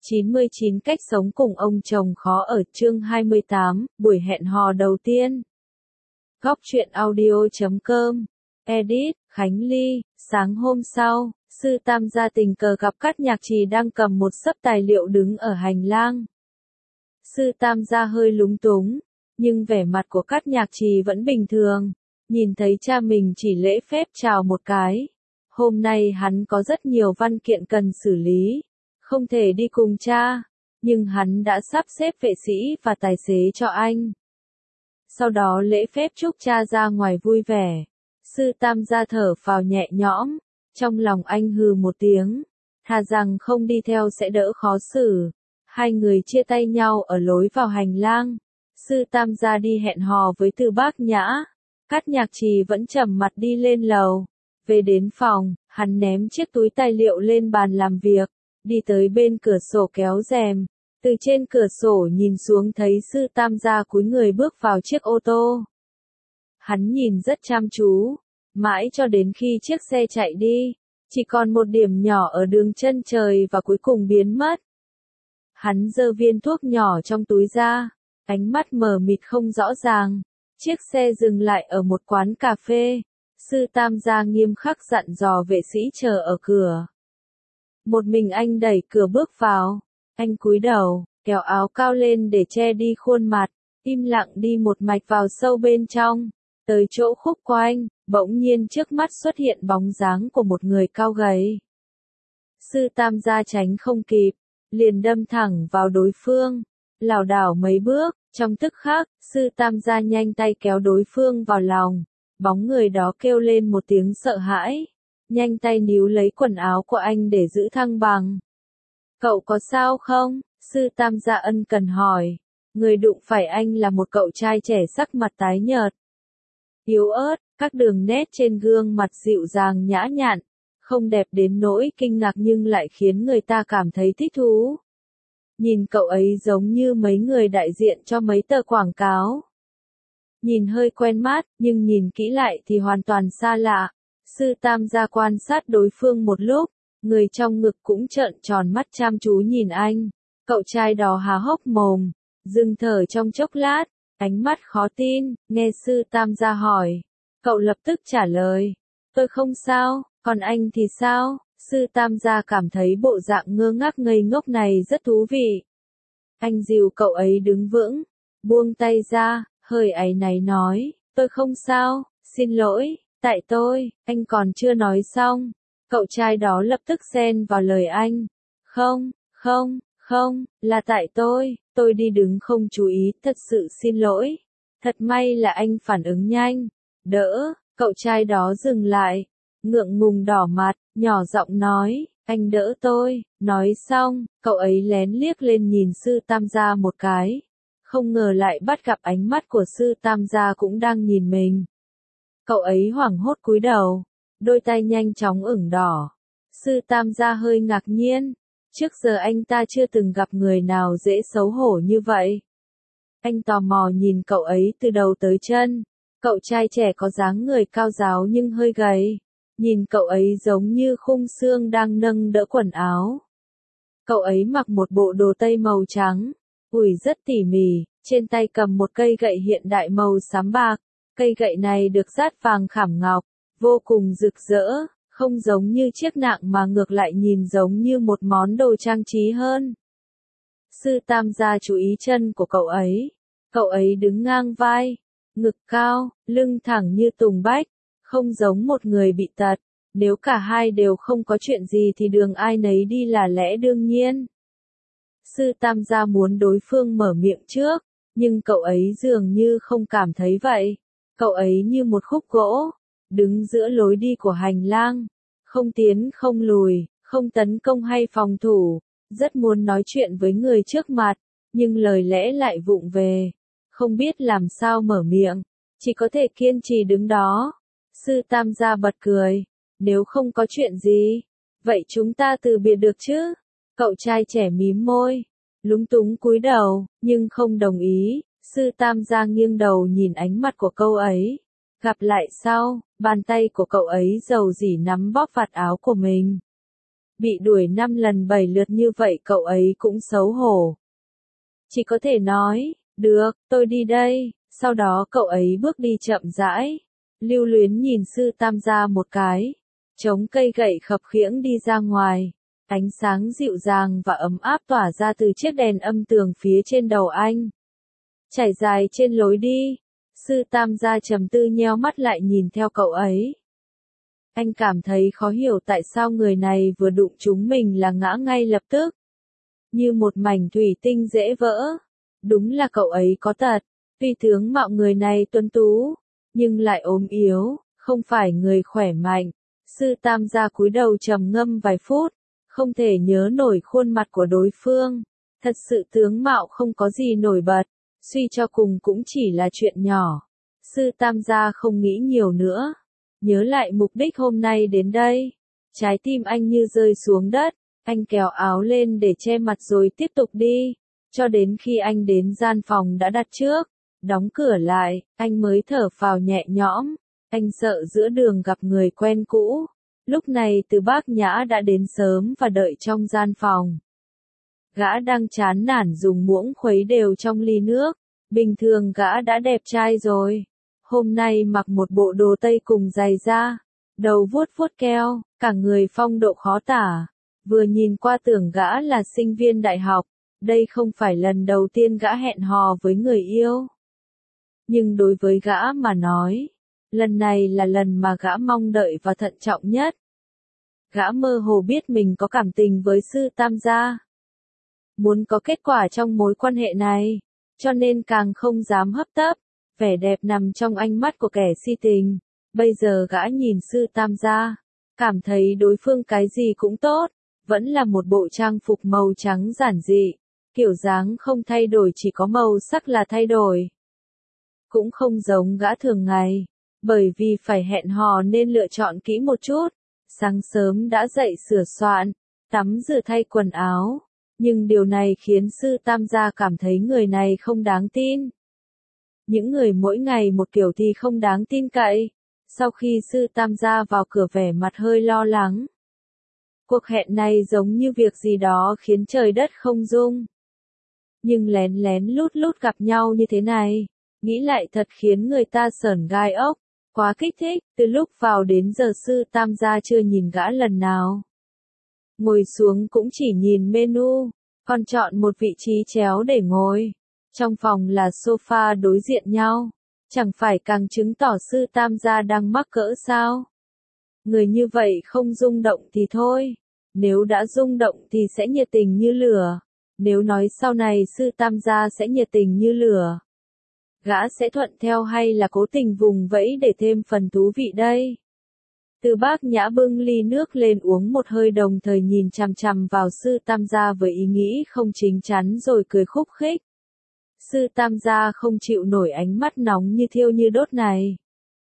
99 cách sống cùng ông chồng khó ở chương 28, buổi hẹn hò đầu tiên. Góc truyện audio.com. Edit, Khánh Ly. Sáng hôm sau, Sư Tam gia tình cờ gặp Cát Nhạc Trì đang cầm một xấp tài liệu đứng ở hành lang. Sư Tam gia hơi lúng túng, nhưng vẻ mặt của Cát Nhạc Trì vẫn bình thường. Nhìn thấy cha mình chỉ lễ phép chào một cái. Hôm nay hắn có rất nhiều văn kiện cần xử lý, không thể đi cùng cha, nhưng hắn đã sắp xếp vệ sĩ và tài xế cho anh. Sau đó lễ phép chúc cha ra ngoài vui vẻ. Sư Tam gia thở phào nhẹ nhõm, trong lòng anh hừ một tiếng, thà rằng không đi theo sẽ đỡ khó xử. Hai người chia tay nhau ở lối vào hành lang. Sư Tam gia đi hẹn hò với Từ Bác Nhã. Cát Nhạc Trì vẫn trầm mặt đi lên lầu. Về đến phòng, hắn ném chiếc túi tài liệu lên bàn làm việc, đi tới bên cửa sổ kéo rèm. Từ trên cửa sổ nhìn xuống thấy Sư Tam gia cúi người bước vào chiếc ô tô. Hắn nhìn rất chăm chú, mãi cho đến khi chiếc xe chạy đi, chỉ còn một điểm nhỏ ở đường chân trời và cuối cùng biến mất. Hắn giơ viên thuốc nhỏ trong túi ra, ánh mắt mờ mịt không rõ ràng. Chiếc xe dừng lại ở một quán cà phê. Sư Tam gia nghiêm khắc dặn dò vệ sĩ chờ ở cửa. Một mình anh đẩy cửa bước vào. Anh cúi đầu, kéo áo cao lên để che đi khuôn mặt, im lặng đi một mạch vào sâu bên trong. Tới chỗ khúc quanh, bỗng nhiên trước mắt xuất hiện bóng dáng của một người cao gầy. Sư Tam gia tránh không kịp, liền đâm thẳng vào đối phương, lảo đảo mấy bước. Trong tức khắc, Sư Tam gia nhanh tay kéo đối phương vào lòng. Bóng người đó kêu lên một tiếng sợ hãi, nhanh tay níu lấy quần áo của anh để giữ thăng bằng. Cậu có sao không? Sư Tam gia ân cần hỏi. Người đụng phải anh là một cậu trai trẻ sắc mặt tái nhợt, yếu ớt, các đường nét trên gương mặt dịu dàng nhã nhặn, không đẹp đến nỗi kinh ngạc nhưng lại khiến người ta cảm thấy thích thú. Nhìn cậu ấy giống như mấy người đại diện cho mấy tờ quảng cáo. Nhìn hơi quen mắt, nhưng nhìn kỹ lại thì hoàn toàn xa lạ. Sư Tam gia quan sát đối phương một lúc, người trong ngực cũng trợn tròn mắt chăm chú nhìn anh. Cậu trai đó há hốc mồm, dừng thở trong chốc lát, ánh mắt khó tin. Nghe Sư Tam gia hỏi, cậu lập tức trả lời, tôi không sao, còn anh thì sao? Sư Tam gia cảm thấy bộ dạng ngơ ngác ngây ngốc này rất thú vị. Anh dìu cậu ấy đứng vững, buông tay ra, hơi áy náy nói, tôi không sao, xin lỗi, tại tôi. Anh còn chưa nói xong, cậu trai đó lập tức xen vào lời anh. Không, là tại tôi đi đứng không chú ý, thật sự xin lỗi. Thật may là anh phản ứng nhanh, đỡ. Cậu trai đó dừng lại, ngượng ngùng đỏ mặt, nhỏ giọng nói, anh đỡ tôi. Nói xong, cậu ấy lén liếc lên nhìn Sư Tam gia một cái. Không ngờ lại bắt gặp ánh mắt của Sư Tam gia cũng đang nhìn mình. Cậu ấy hoảng hốt cúi đầu, đôi tay nhanh chóng ửng đỏ. Sư Tam gia hơi ngạc nhiên, trước giờ anh ta chưa từng gặp người nào dễ xấu hổ như vậy. Anh tò mò nhìn cậu ấy từ đầu tới chân. Cậu trai trẻ có dáng người cao ráo nhưng hơi gầy. Nhìn cậu ấy giống như khung xương đang nâng đỡ quần áo. Cậu ấy mặc một bộ đồ tây màu trắng, ủi rất tỉ mỉ, trên tay cầm một cây gậy hiện đại màu xám bạc. Cây gậy này được dát vàng khảm ngọc, vô cùng rực rỡ, không giống như chiếc nạng mà ngược lại nhìn giống như một món đồ trang trí hơn. Sư Tam gia chú ý chân của cậu ấy. Cậu ấy đứng ngang vai, ngực cao, lưng thẳng như tùng bách, không giống một người bị tật. Nếu cả hai đều không có chuyện gì thì đường ai nấy đi là lẽ đương nhiên. Sư Tam gia muốn đối phương mở miệng trước, nhưng cậu ấy dường như không cảm thấy vậy. Cậu ấy như một khúc gỗ, đứng giữa lối đi của hành lang, không tiến không lùi, không tấn công hay phòng thủ, rất muốn nói chuyện với người trước mặt, nhưng lời lẽ lại vụng về, không biết làm sao mở miệng, chỉ có thể kiên trì đứng đó. Sư Tam gia bật cười, nếu không có chuyện gì, vậy chúng ta từ biệt được chứ? Cậu trai trẻ mím môi, lúng túng cúi đầu, nhưng không đồng ý. Sư Tam gia nghiêng đầu nhìn ánh mắt của cậu ấy. Gặp lại sau, bàn tay của cậu ấy dầu dỉ nắm bóp vạt áo của mình. Bị đuổi 5 lần 7 lượt như vậy cậu ấy cũng xấu hổ. Chỉ có thể nói, được, tôi đi đây, sau đó cậu ấy bước đi chậm rãi. Lưu Luyến nhìn Sư Tam gia một cái, chống cây gậy khập khiễng đi ra ngoài. Ánh sáng dịu dàng và ấm áp tỏa ra từ chiếc đèn âm tường phía trên đầu anh. Trải dài trên lối đi, Sư Tam gia trầm tư nheo mắt lại nhìn theo cậu ấy. Anh cảm thấy khó hiểu tại sao người này vừa đụng trúng mình là ngã ngay lập tức. Như một mảnh thủy tinh dễ vỡ. Đúng là cậu ấy có tật, tuy tướng mạo người này tuấn tú, nhưng lại ốm yếu, không phải người khỏe mạnh. Sư Tam gia cúi đầu trầm ngâm vài phút, không thể nhớ nổi khuôn mặt của đối phương. Thật sự tướng mạo không có gì nổi bật, suy cho cùng cũng chỉ là chuyện nhỏ. Sư Tam gia không nghĩ nhiều nữa, nhớ lại mục đích hôm nay đến đây. Trái tim anh như rơi xuống đất, anh kéo áo lên để che mặt rồi tiếp tục đi. Cho đến khi anh đến gian phòng đã đặt trước, đóng cửa lại, anh mới thở phào nhẹ nhõm. Anh sợ giữa đường gặp người quen cũ. Lúc này Từ Bác Nhã đã đến sớm và đợi trong gian phòng. Gã đang chán nản dùng muỗng khuấy đều trong ly nước. Bình thường gã đã đẹp trai rồi. Hôm nay mặc một bộ đồ tây cùng giày da, đầu vuốt vuốt keo, cả người phong độ khó tả. Vừa nhìn qua tưởng gã là sinh viên đại học. Đây không phải lần đầu tiên gã hẹn hò với người yêu. Nhưng đối với gã mà nói, lần này là lần mà gã mong đợi và thận trọng nhất. Gã mơ hồ biết mình có cảm tình với Sư Tam gia. Muốn có kết quả trong mối quan hệ này, cho nên càng không dám hấp tấp. Vẻ đẹp nằm trong ánh mắt của kẻ si tình. Bây giờ gã nhìn Sư Tam gia, cảm thấy đối phương cái gì cũng tốt, vẫn là một bộ trang phục màu trắng giản dị. Kiểu dáng không thay đổi, chỉ có màu sắc là thay đổi. Cũng không giống gã thường ngày, bởi vì phải hẹn hò nên lựa chọn kỹ một chút. Sáng sớm đã dậy sửa soạn, tắm rửa thay quần áo. Nhưng điều này khiến Sư Tam gia cảm thấy người này không đáng tin. Những người mỗi ngày một kiểu thì không đáng tin cậy. Sau khi Sư Tam gia vào cửa vẻ mặt hơi lo lắng. Cuộc hẹn này giống như việc gì đó khiến trời đất không dung. Nhưng lén lén lút lút gặp nhau như thế này, nghĩ lại thật khiến người ta sởn gai ốc, quá kích thích. Từ lúc vào đến giờ Sư Tam gia chưa nhìn gã lần nào. Ngồi xuống cũng chỉ nhìn menu, còn chọn một vị trí chéo để ngồi. Trong phòng là sofa đối diện nhau, chẳng phải càng chứng tỏ Sư Tam gia đang mắc cỡ sao? Người như vậy không rung động thì thôi, nếu đã rung động thì sẽ nhiệt tình như lửa. Nếu nói sau này Sư Tam gia sẽ nhiệt tình như lửa, gã sẽ thuận theo hay là cố tình vùng vẫy để thêm phần thú vị đây? Từ Bác Nhã bưng ly nước lên uống một hơi, đồng thời nhìn chằm chằm vào Sư Tam gia với ý nghĩ không chín chắn rồi cười khúc khích. Sư Tam gia không chịu nổi ánh mắt nóng như thiêu như đốt này.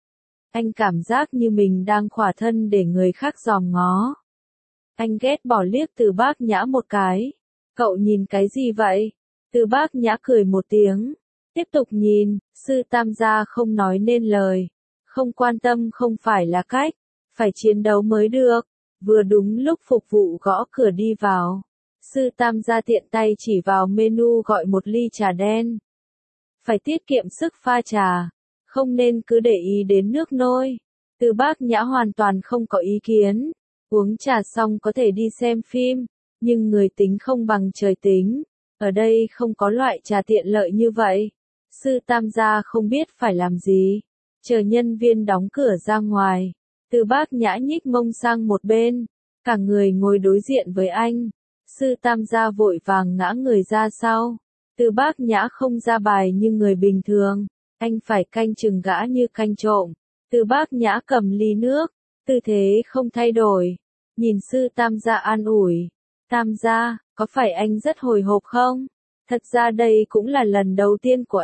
Anh cảm giác như mình đang khỏa thân để người khác dòm ngó. Anh ghét bỏ liếc Từ Bác Nhã một cái. Cậu nhìn cái gì vậy? Từ Bác Nhã cười một tiếng. Tiếp tục nhìn. Sư Tam gia không nói nên lời. Không quan tâm không phải là cách. Phải chiến đấu mới được. Vừa đúng lúc phục vụ gõ cửa đi vào. Sư Tam gia tiện tay chỉ vào menu gọi một ly trà đen. Phải tiết kiệm sức pha trà. Không nên cứ để ý đến nước nôi. Từ Bác Nhã hoàn toàn không có ý kiến. Uống trà xong có thể đi xem phim. Nhưng người tính không bằng trời tính. Ở đây không có loại trà tiện lợi như vậy. Sư Tam gia không biết phải làm gì. Chờ nhân viên đóng cửa ra ngoài. Từ Bác Nhã nhích mông sang một bên. Cả người ngồi đối diện với anh. Sư Tam gia vội vàng ngã người ra sau. Từ Bác Nhã không ra bài như người bình thường. Anh phải canh chừng gã như canh trộm. Từ Bác Nhã cầm ly nước. Tư thế không thay đổi. Nhìn Sư Tam gia an ủi. Tam gia, có phải anh rất hồi hộp không? Thật ra đây cũng là lần đầu tiên của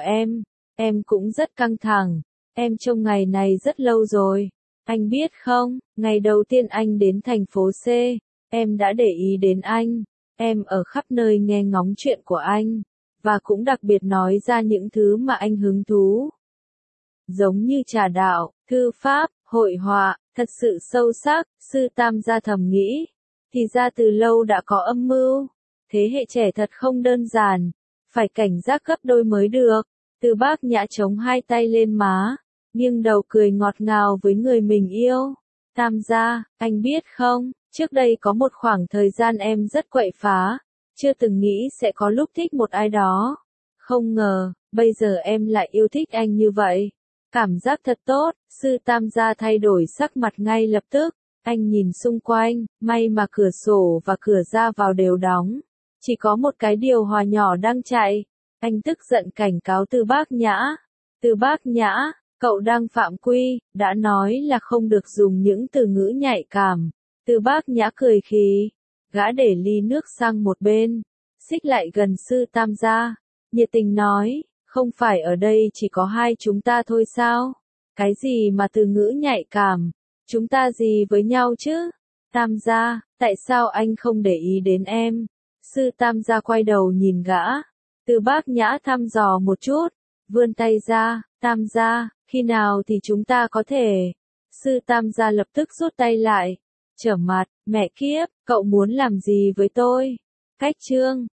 em cũng rất căng thẳng. Em trông ngày này rất lâu rồi. Anh biết không, ngày đầu tiên anh đến thành phố C, em đã để ý đến anh. Em ở khắp nơi nghe ngóng chuyện của anh, và cũng đặc biệt nói ra những thứ mà anh hứng thú. Giống như trà đạo, thư pháp, hội họa, thật sự sâu sắc. Sư Tam gia thầm nghĩ. thì ra từ lâu đã có âm mưu. Thế hệ trẻ thật không đơn giản, phải cảnh giác gấp đôi mới được. Từ Bác Nhã chống hai tay lên má, nghiêng đầu cười ngọt ngào với người mình yêu. Tam gia, anh biết không, trước đây có một khoảng thời gian em rất quậy phá, chưa từng nghĩ sẽ có lúc thích một ai đó. Không ngờ, bây giờ em lại yêu thích anh như vậy. Cảm giác thật tốt, sư Tam gia thay đổi sắc mặt ngay lập tức. Anh nhìn xung quanh, may mà cửa sổ và cửa ra vào đều đóng. Chỉ có một cái điều hòa nhỏ đang chạy. Anh tức giận cảnh cáo Từ Bác Nhã. Từ Bác Nhã, cậu đang phạm quy, đã nói là không được dùng những từ ngữ nhạy cảm. Từ Bác Nhã cười khì. Gã để ly nước sang một bên, xích lại gần sư Tam gia, nhiệt tình nói, không phải ở đây chỉ có hai chúng ta thôi sao? Cái gì mà từ ngữ nhạy cảm? Chúng ta gì với nhau chứ? Tam gia, tại sao anh không để ý đến em? Sư Tam gia quay đầu nhìn gã. Từ Bác Nhã thăm dò một chút, vươn tay ra, Tam gia, khi nào thì chúng ta có thể? Sư Tam gia lập tức rút tay lại, trở mặt, mẹ kiếp, cậu muốn làm gì với tôi? Cách chương